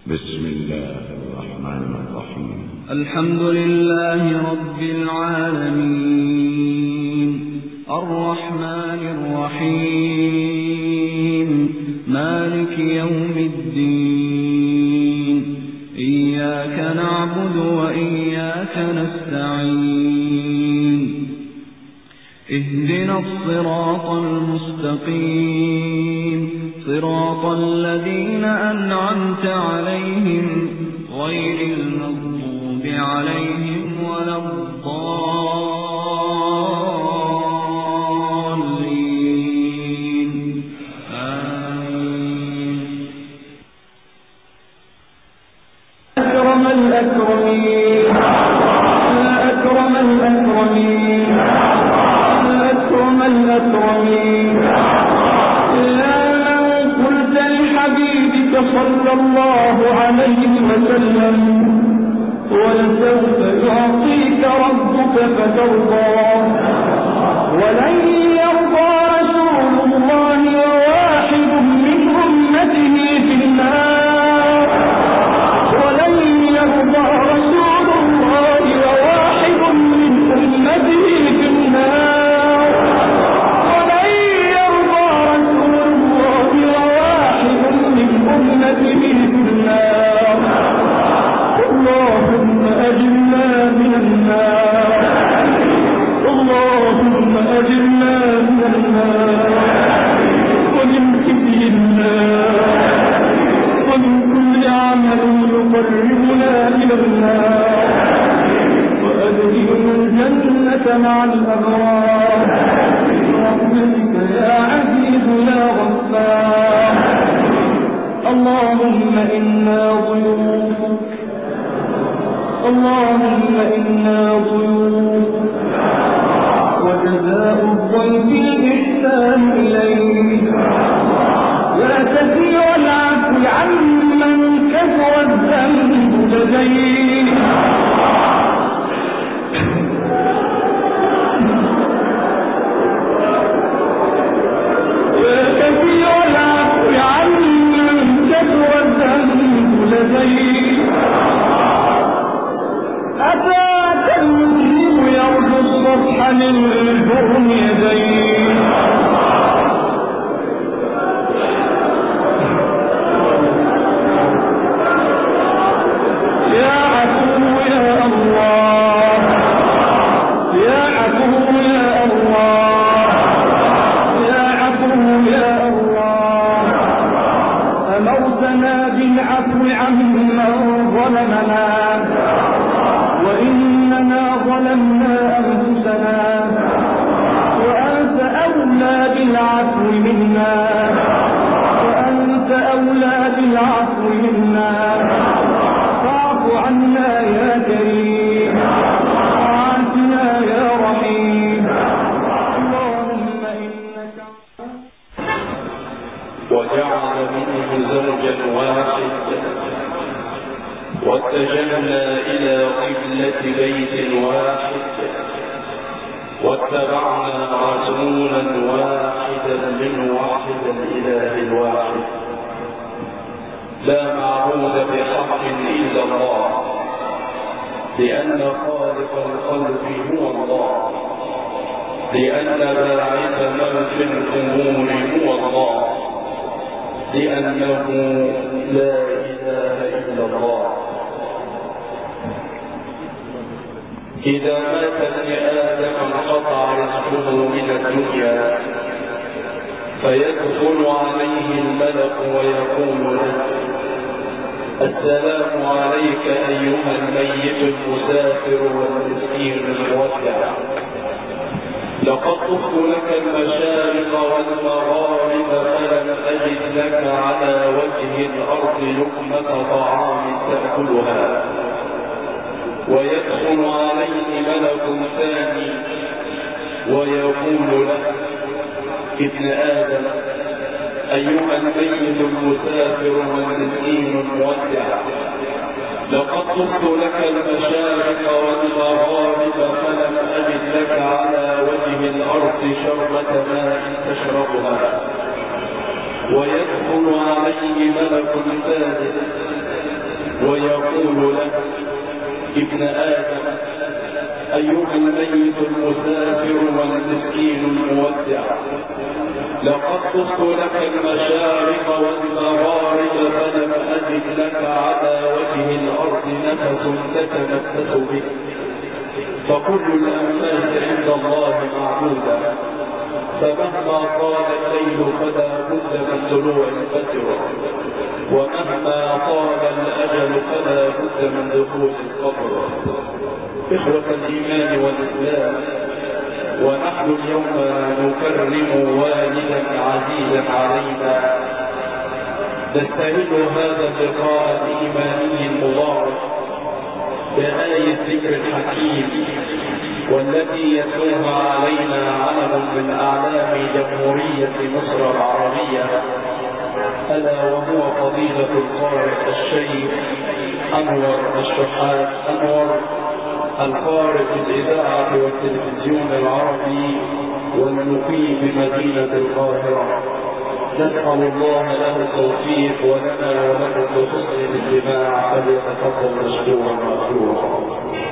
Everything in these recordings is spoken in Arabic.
بسم الله الرحمن الرحيم. الحمد لله رب العالمين الرحمن الرحيم مالك يوم الدين إياك نعبد وإياك نستعين اهدنا الصراط المستقيم صراط الذين أنعمت عليهم غير المغضوب عليهم ولا الضالين آمين. أكرم الأكرمين يا أكرم الأكرمين يا أكرم الأكرمين يا من قلت لحبيبك صلى الله عليه وسلم ولسوف يعطيك ربك فترضى ولن يرضى رسول الله وواحد من أمته في النار ولن يرضى رسول الله وواحد من أمته في النار ولن يرضى رسول الله وواحد من أمته في النار. اللهم أجرنا من النار اللهم أجرنا من النار ومن خزي النار ومن كل عمل يقربنا إلى النار وأدخلنا الجنة مع الأبرار برحمتك يا عزيز يا غفار. اللهم إنا ضيوفك اللهم إنا ضيوفك وجزاء الضيف الإحسان إليك لا تسير العفو عمن كثر الذنب لديك لا تسير العفو عمن كثر الذنب لديك. أتاك المسلم يرجو الصفح من جرم يديه يا عفو يا الله يا عفو يا الله يا عفو يا الله. أمرتنا بالعفو عمن ظلمنا وإننا ظلمنا أنفسنا وأنت أولى بالعفو منا وأنت أولى بالعفو منا فاعف عنا يا كريم وعافنا يا رحيم. اللهم إنك وجعل منه زوجا واحدا واتجهنا إلى قبلة بيت واحد واتبعنا رسولا واحدا من وحد الإله الواحد لا معبود بحق إلا الله لأن خالق الخلق هو الله لأن باعث من في الأمور هو الله لأنه لا إله إلا الله. إذا مات ابن آدم انقطع رزقه من الدنيا فيدخل عليه الملك ويقول له السلام عليك أيها الميت المسافر والمسكين المودع لقد طفت لك المشارق والمغارب فلم أجد لك على وجه الأرض لقمة طعام تأكلها. ويدخل عليه ملك ثاني ويقول له ابن آدم أيها الميت المسافر والمسكين المودع لقد طفت لك المشارق والمغارب فلم أجد لك على وجه الأرض شربة ماء تشربها. ويدخل عليه ملك ثالث ويقول له: ابن آدم، أيها الميت المسافر والمسكين المودع، لقد طفت لك المشارق والمغارب فلم أجد لك على وجه الأرض نفس تتنفس به، فكل الأنفاس عند الله معدودة، فمهما طال الليل فلا بد من طلوع الفجر، ومهما طال الأجل فلا بد من دخول القبر. إخوة الإيمان والإسلام، ونحن اليوم نكرم والدا عزيزا علينا، نستهل هذا اللقاء الإيماني المضاعف بآية الذكر الحكيم، والتي يتلوها علينا علم من أعلام جمهورية مصر العربية، ألا وهو فضيلة القارئ الشيخ أنور الشحات أنور، القارئ بالإذاعة والتلفزيون العربي والمقيم بمدينة القاهرة. نسأل الله له التوفيق ولنا ولكم بحسن الاستماع، فليتفضل مشكورا مأجورا.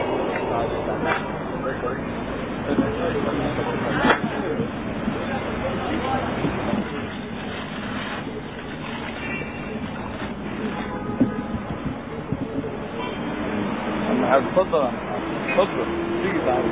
اتفضل اتفضل تيجي تعالى.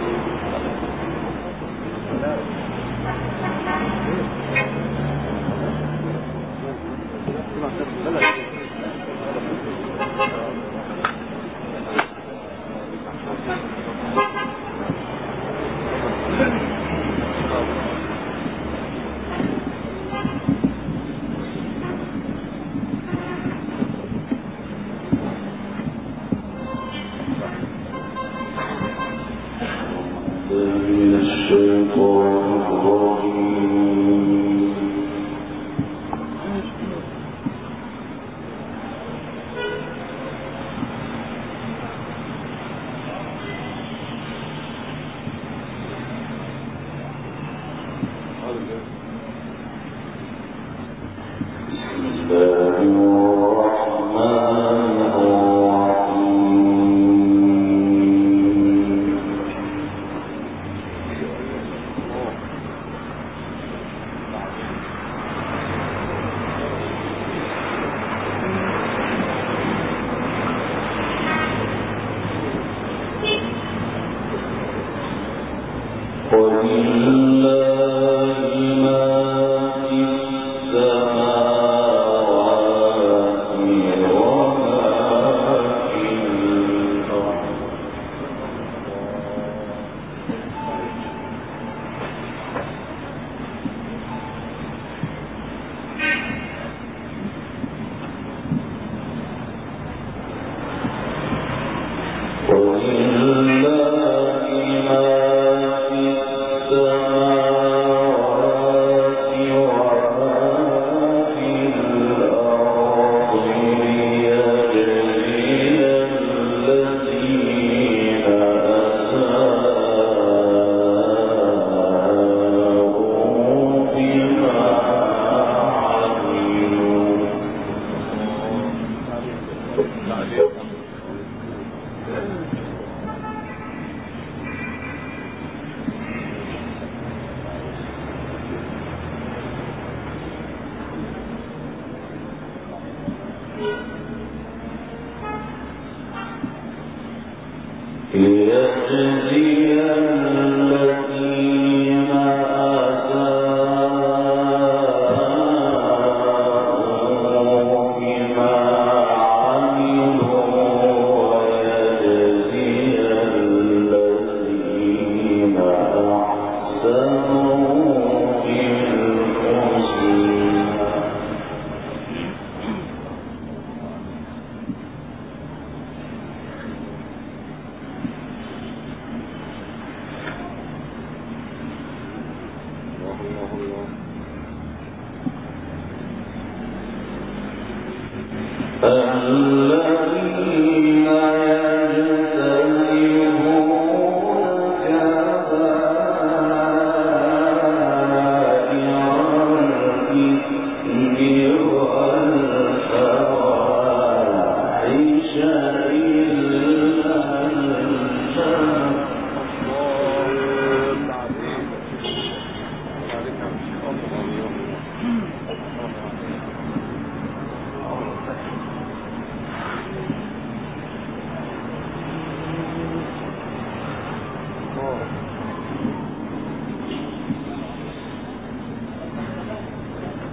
الفواحش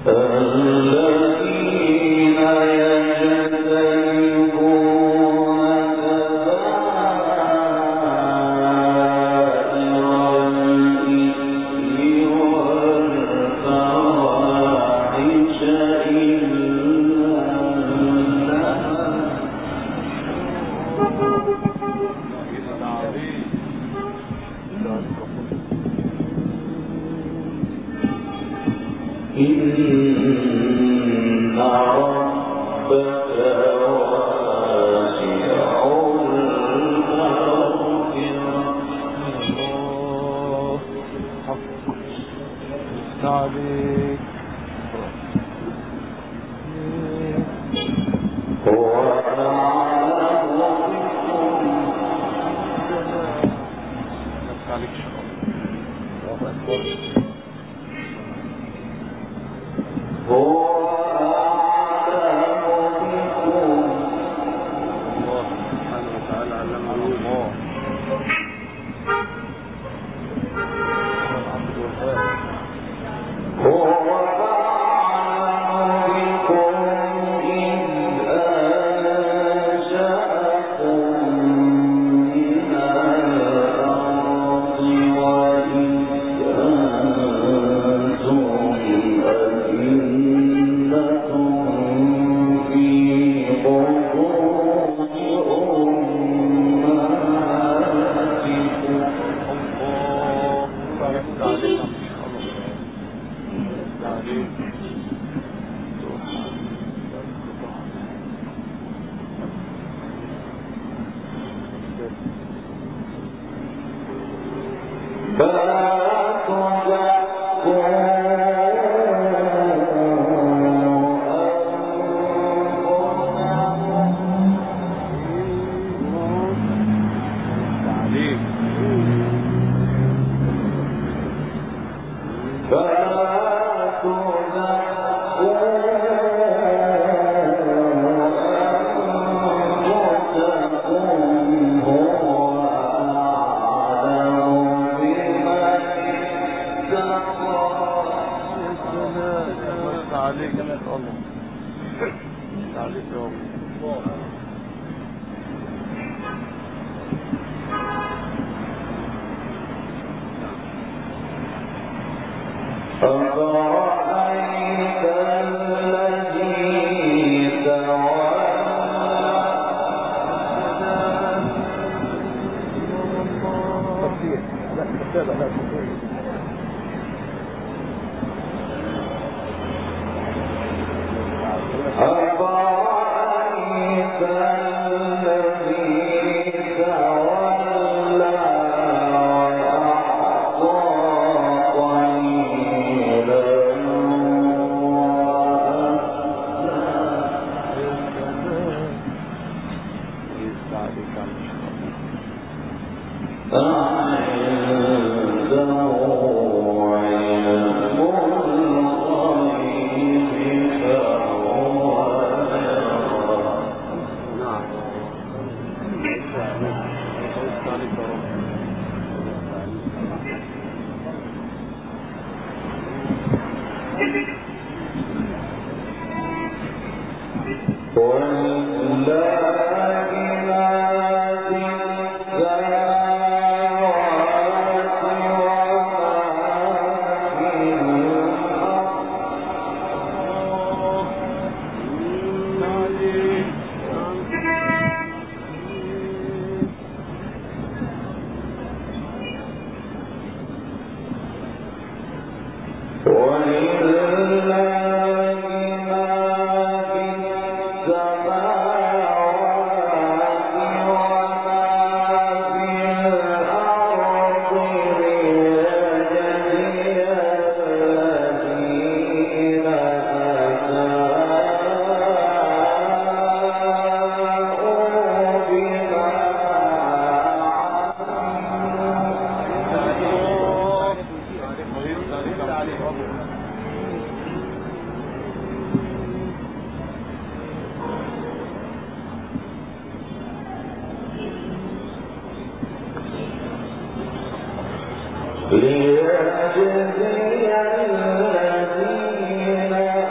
ليجزي الذين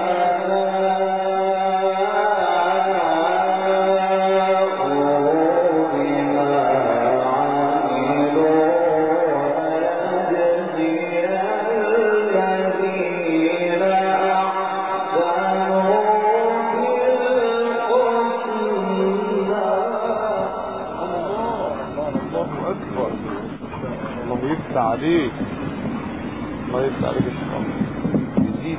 عليك. الله يفتح عليك الشيطان يزيد.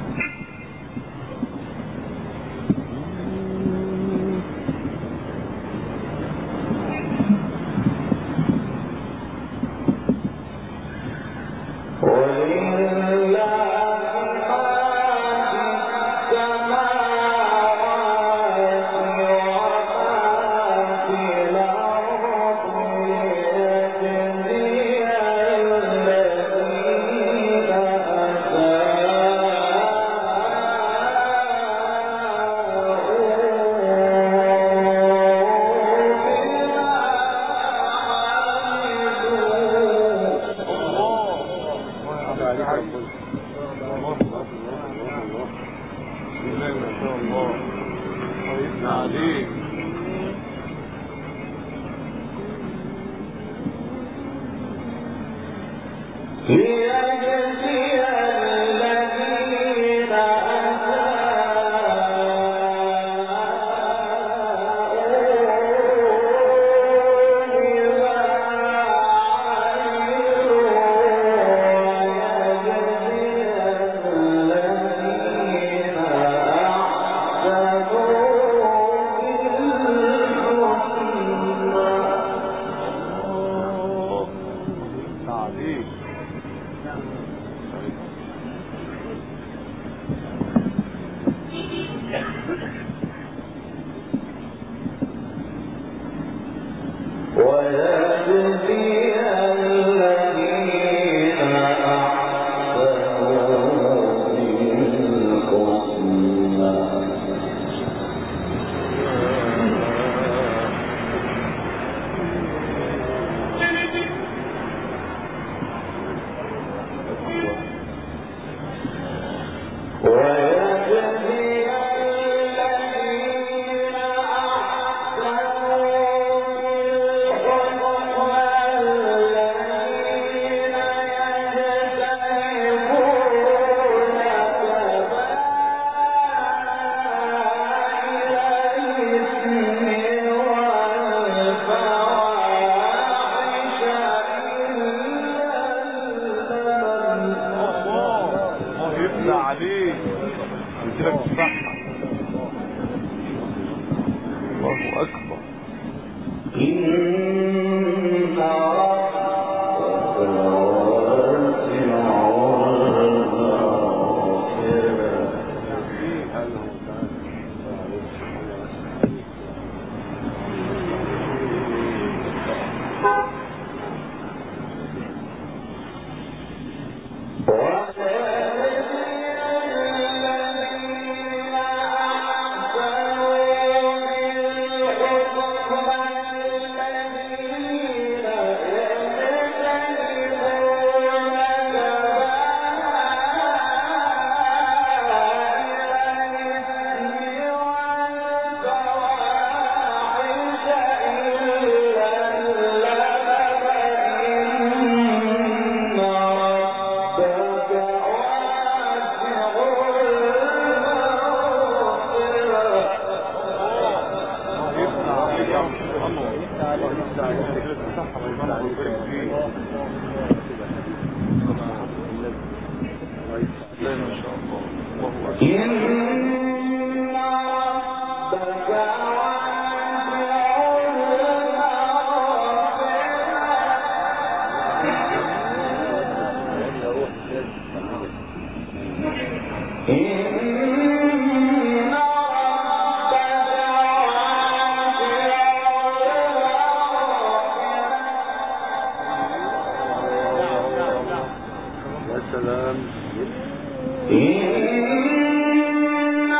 إن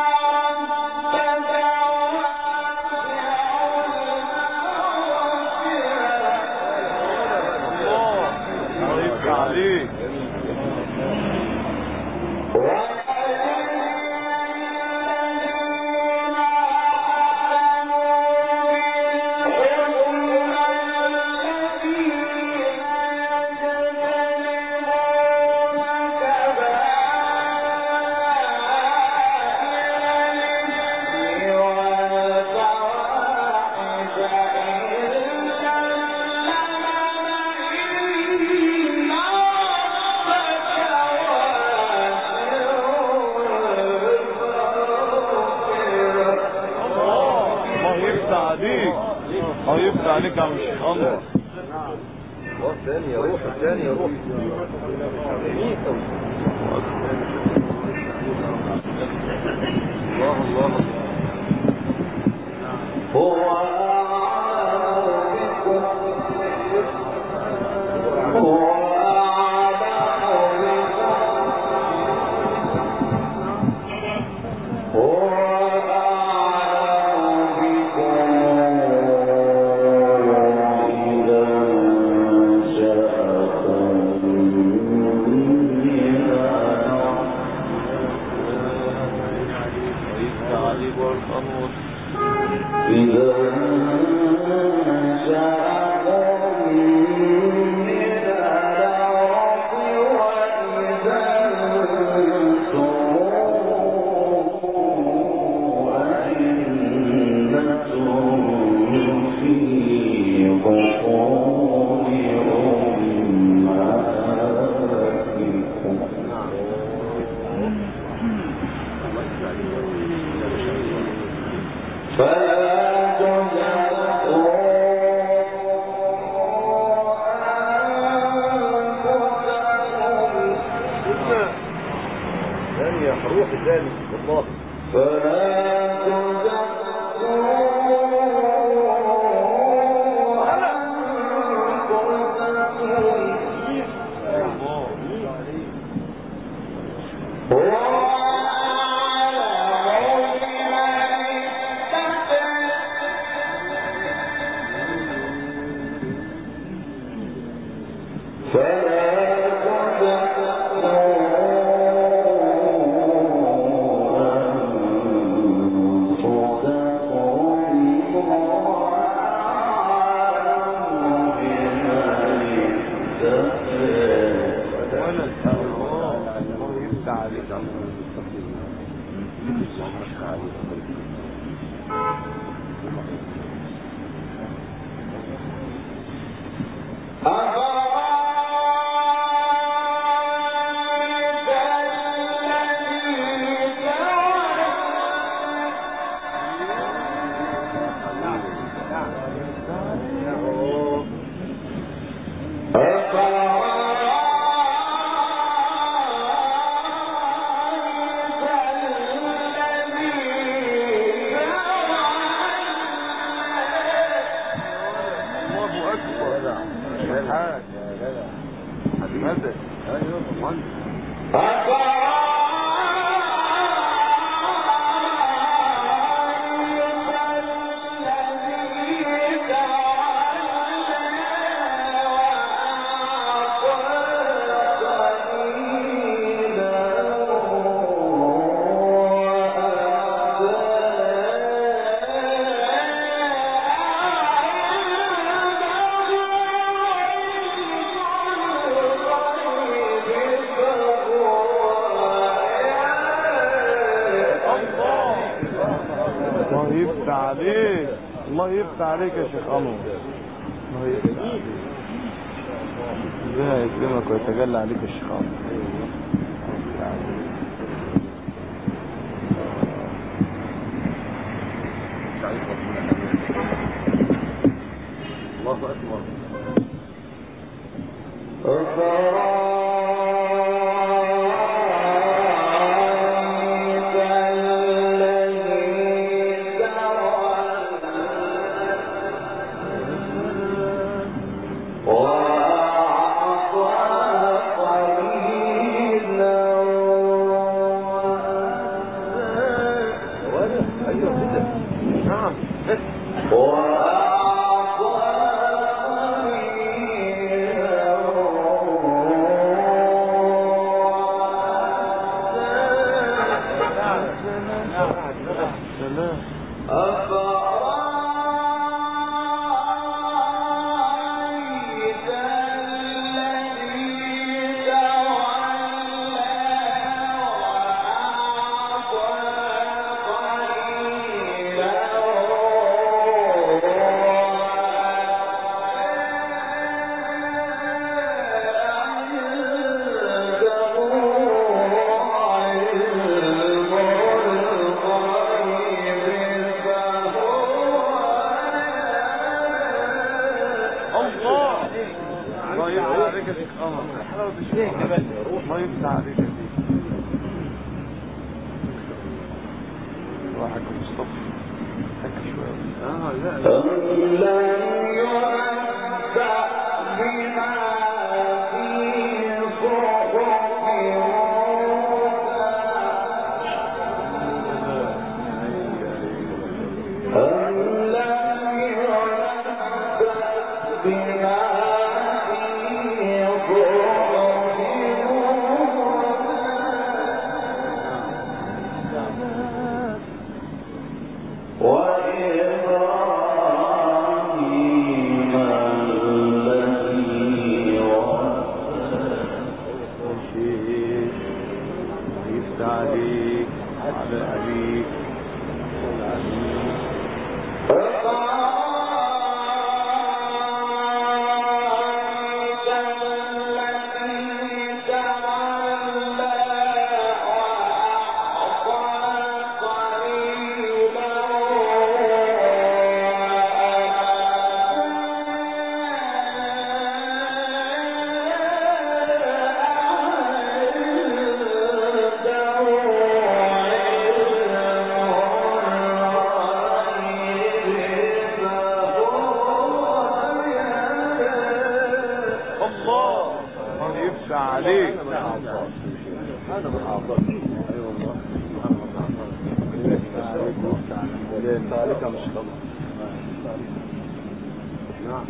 يهديك. الله يفتح عليك يا عم الشيخ انور. الثاني يا روح، الثاني يا روح. الله الله. هو الله يفتح عليك يا شيخ انور. الله يفتح عليك. ربنا يكرمك ويتجلى عليك يا شيخ انور. الله اكبر. قمر حلاوة الشيخ الله يفتح عليك يا سيدي. روحك مصطفى تك شوية. لا عليك هذا من أعضاء أيوة الله عليك مش خلاص نعم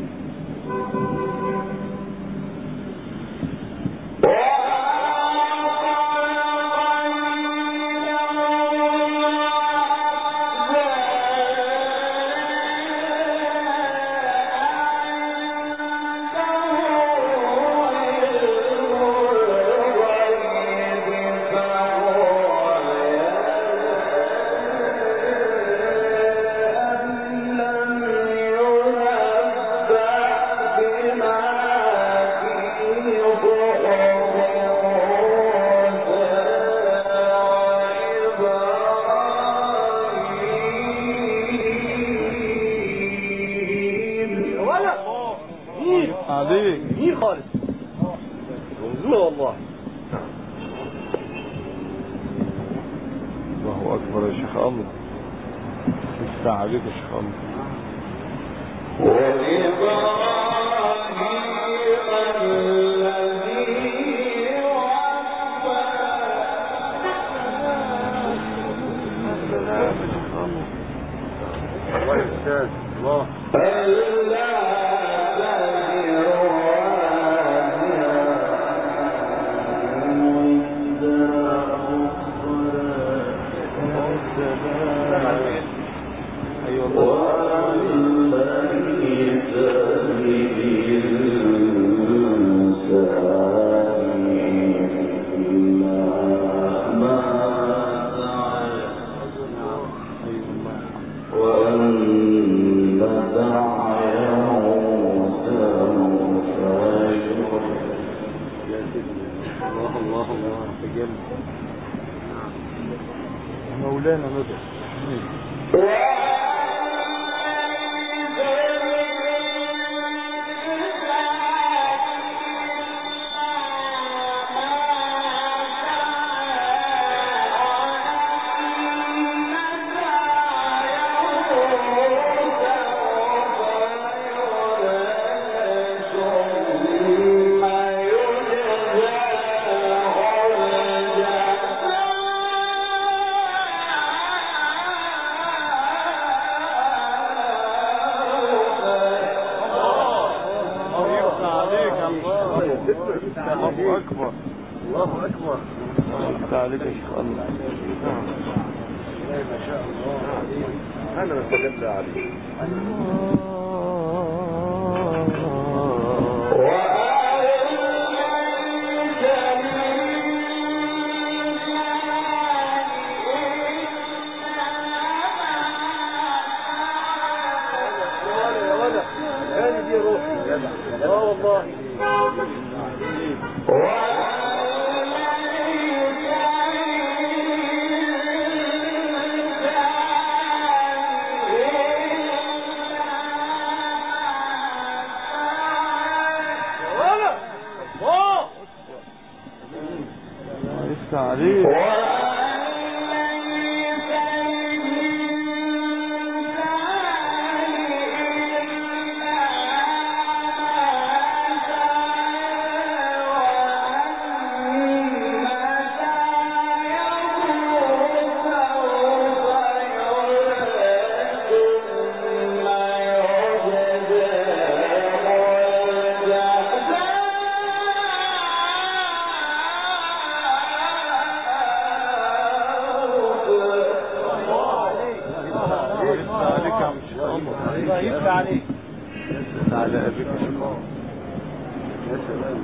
مين خالص منزوله والله. الله أكبر يا شيخ أمر يفتح عليك يا شيخ أمر. الله يستاذ الله مولانا مدى الله أكبر الله أكبر الله عليك يا شيخ الله ما شاء الله أنا بتجلى عليك والله يفتح عليك. على أبيك شكرا. يا سلام.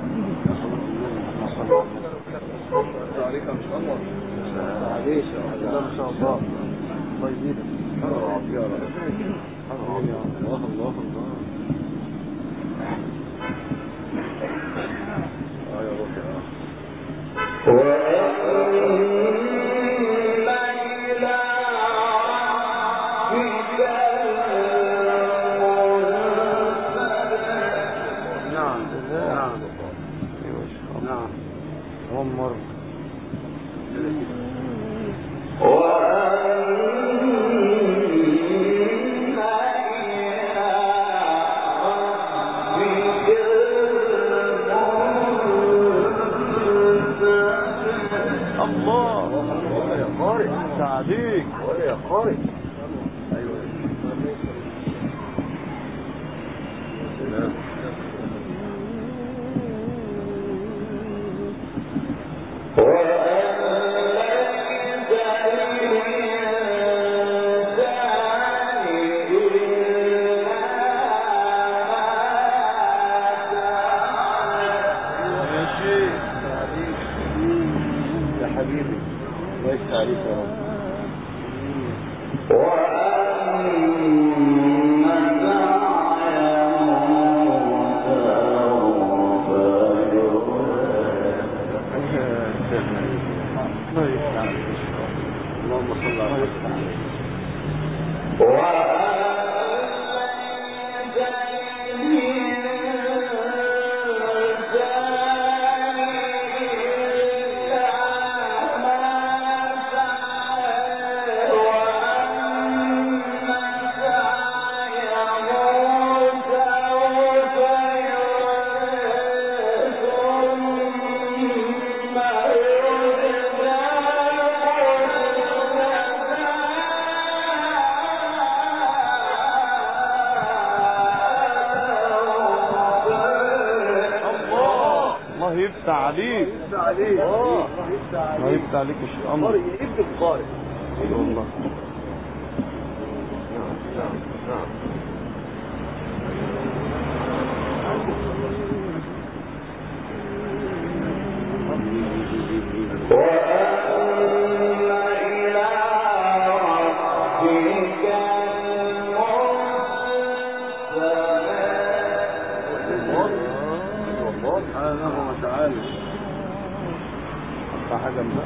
عليك يا شاء الله. عليك ما شاء الله. الله يزيدك. يا رب. الله الله الله. يا عليك يا قارئ. ايوه يا حبيبي الله يفتح عليك يا رب. اللهم صل على يفتح عليك. الله يفتح عليك يا شيخ قمر. قارئ ابن القارئ. اي والله. نعم. سبحانه وتعالى. حاجة من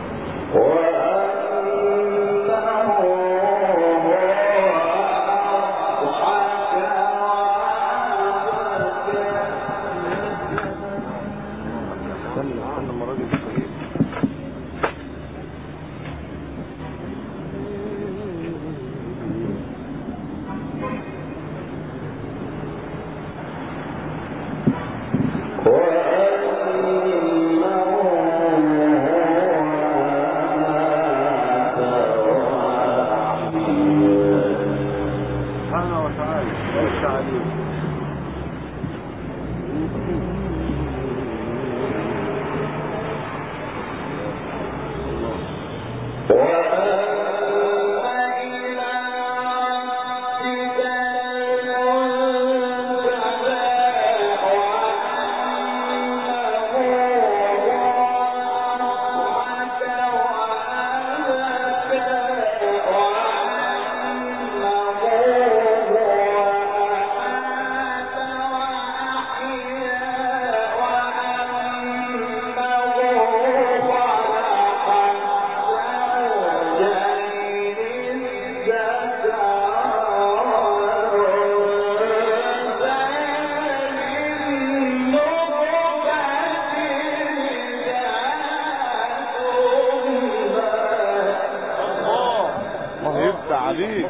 عليك.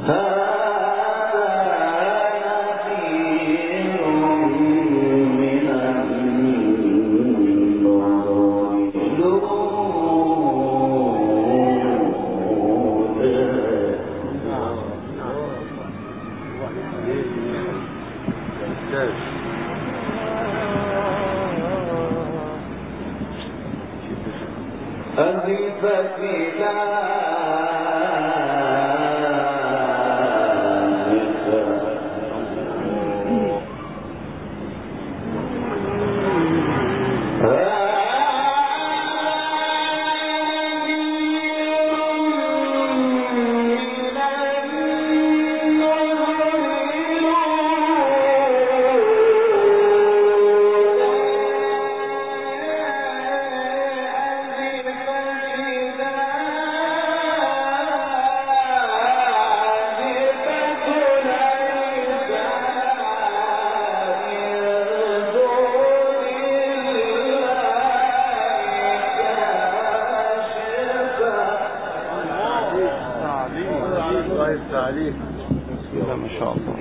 ما شاء الله.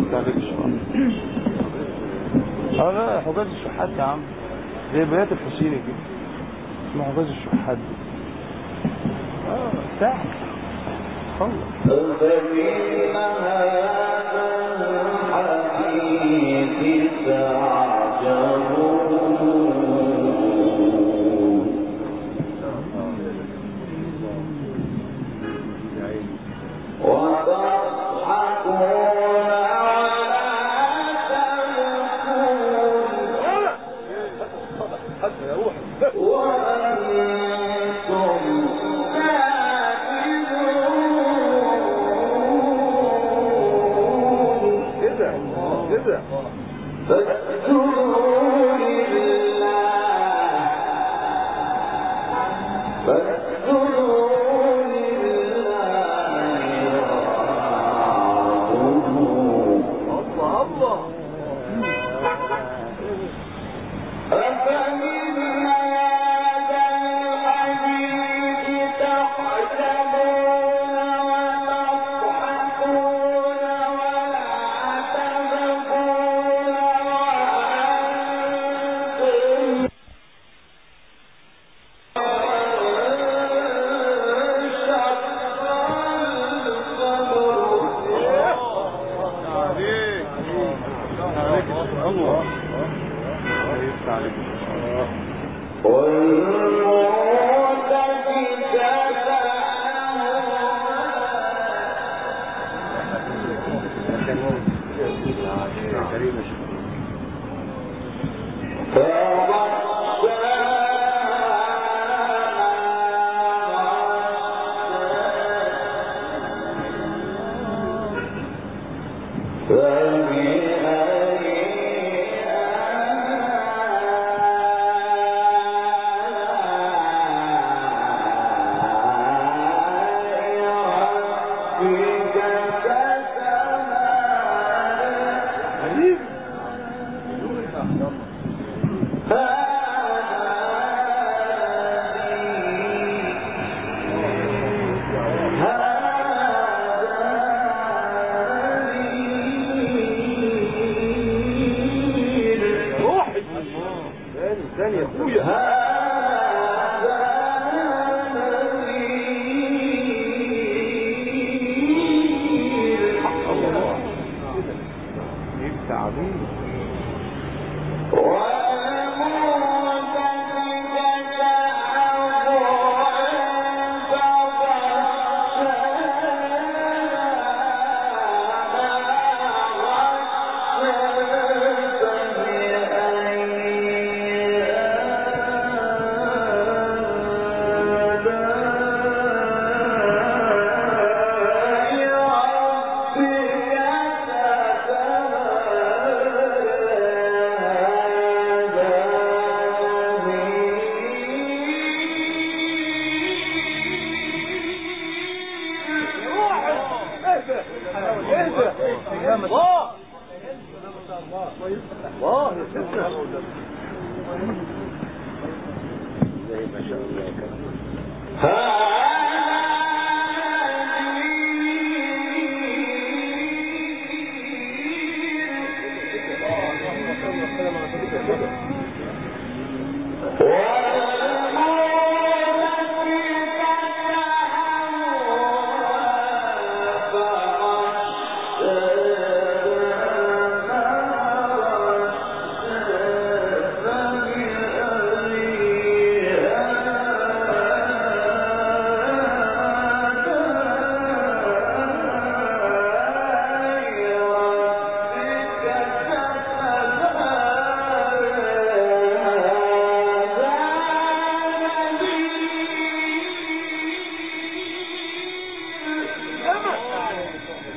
لا حجاز الشحات يا عم، زي بيات الحسيني كده، اسمه حجاز الشحات. سهل خلص. فمن هذا الحديث تعجبون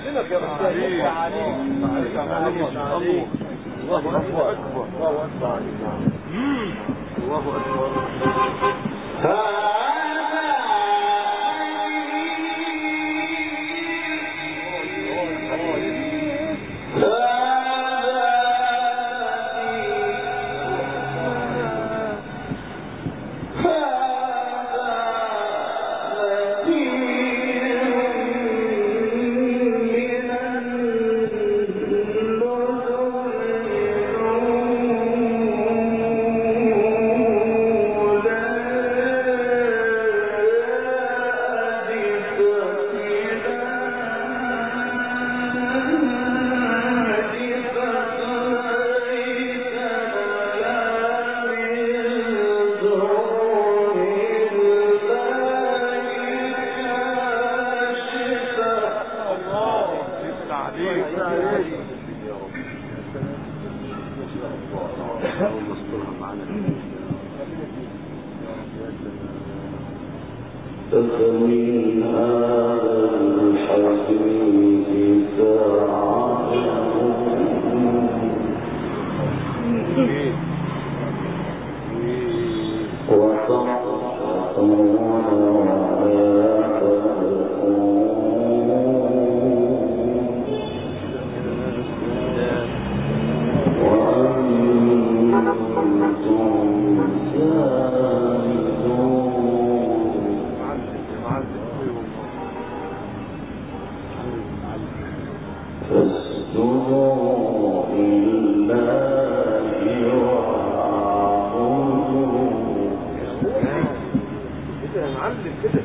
يحسنك يا أستاذ. عليك الله أكبر. الله أكبر. الله أكبر. فمن هذا الحديث وتضحكون ولا تبكون وأنتم فاسجدوا لله واعبدوا. كده يا معلم كده.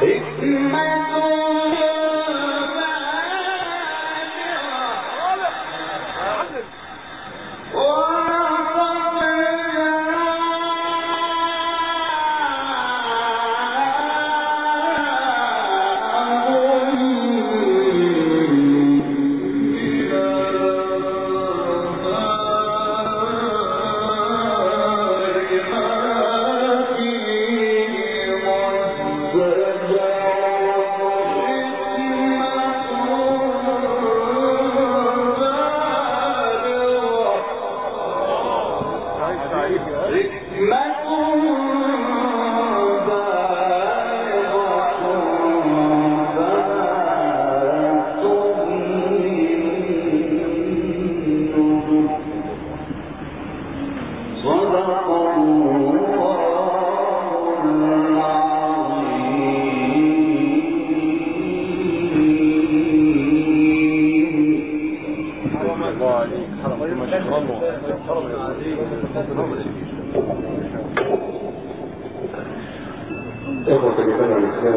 إخوة الإيمان والإسلام،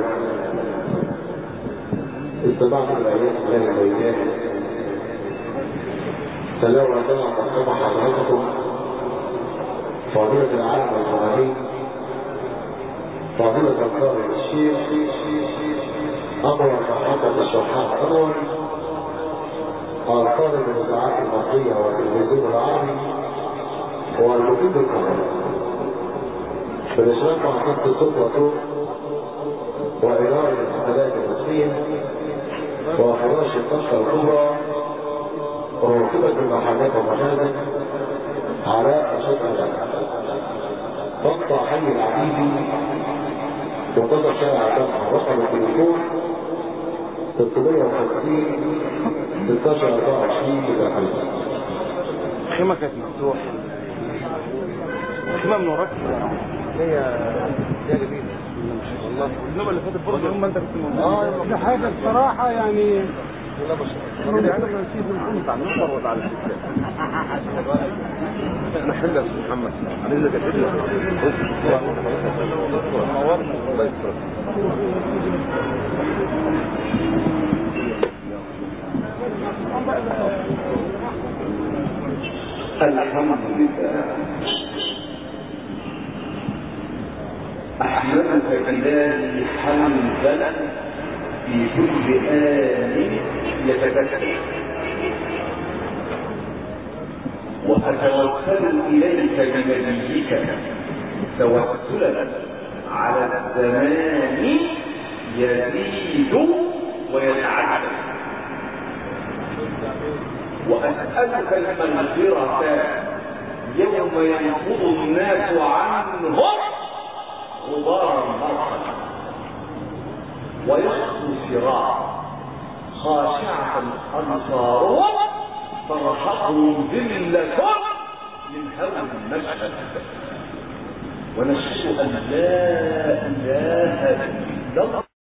استمعت الآيات الله البينات فلو عندما قدم حضراتكم فضيلة العالم الفضائي فضيلة القارئ الشيخ أنور محمد الشحات أنور القارئ بالإذاعات المصرية والتلفزيون العربي والمفيد القاهرة بالإشراف مع خط الصوت والضوء وإدارة الحفلات المصرية وفراش الطاقة الكبرى وموكبة المحلات والمخازن على أشد تقطع حي العبيدي وقطع شارع الجامعة رقم التليفون 650 16 24 كده. الخيمة كانت مفتوحة، الخيمة من وراك هي جميلة والله. النوم اللي فاتت برضه يوم ما انت كنت موجود دي حاجة بصراحة يعني لا بشر يعني انا نسيت الحمد على النصر ولا على الستات. انا حل يا استاذ محمد عايزك اتقل نورنا الله يستر. الحمد لله أحمدك إلهي حمدا في كل آن يتذكر وأتوكل إليك بنبيك توكلا على الزمان يزيد ويتعدى وأسألك المغفرة يوم ينفض الناس عنهم غبار المرحل ويخطو صراع خاشعة أبصارهم ترهقهم ذلة من هول المشهد ونشهد أن لا إله إلا الله